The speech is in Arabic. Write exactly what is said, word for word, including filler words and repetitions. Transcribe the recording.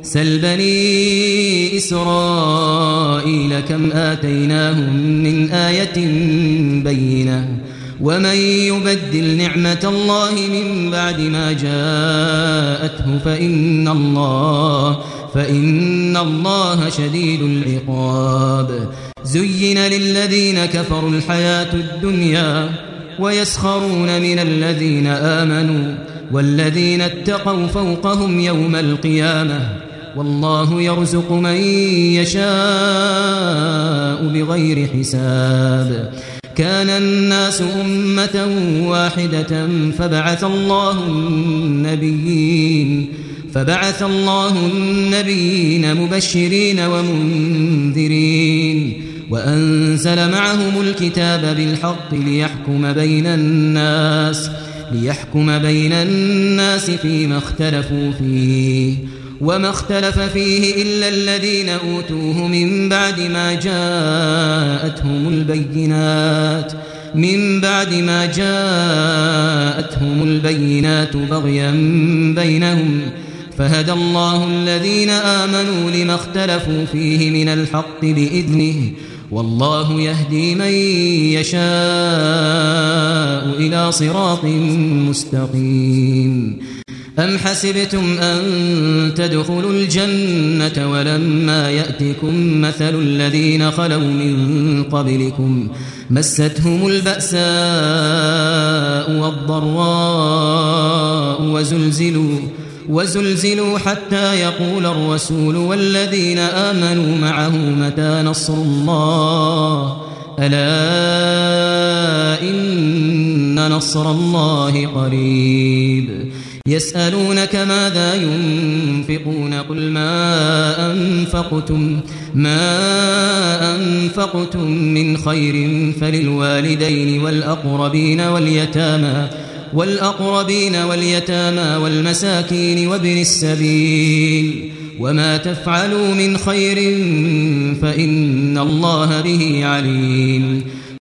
سل بني إسرائيل كم آتيناهم من آية بينة ومن يبدل نعمة الله من بعد ما جاءته فإن الله فإن الله شديد العقاب زين للذين كفروا الحياة الدنيا ويسخرون من الذين آمنوا والذين اتقوا فوقهم يوم القيامة والله يرزق من يشاء بغير حساب كان الناس أمة واحدة فبعث الله النبيين فبعث الله النبيين مبشرين ومنذرين وأنزل معهم الكتاب بالحق ليحكم بين الناس ليحكم بين الناس فيما اختلفوا فيه وما اختلف فيه إلا الذين أوتوه من بعد ما جاءتهم البينات من بعد ما جاءتهم البينات بغيا بينهم فهدى الله الذين آمنوا لما اختلفوا فيه من الحق بإذنه والله يهدي من يشاء إلى صراط مستقيم أم حسبتم أن تدخلوا الجنة ولما يأتكم مثل الذين خلوا من قبلكم مستهم البأساء والضراء وزلزلوا وزلزلوا حتى يقول الرسول والذين آمنوا معه متى نصر الله ألا إن نصر الله قريب يسألونك ماذا ينفقون قل ما أنفقتم ما أنفقتم من خير فللوالدين والأقربين واليتامى والأقربين واليتامى والمساكين وابن السبيل وما تفعلوا من خير فإن الله به عليم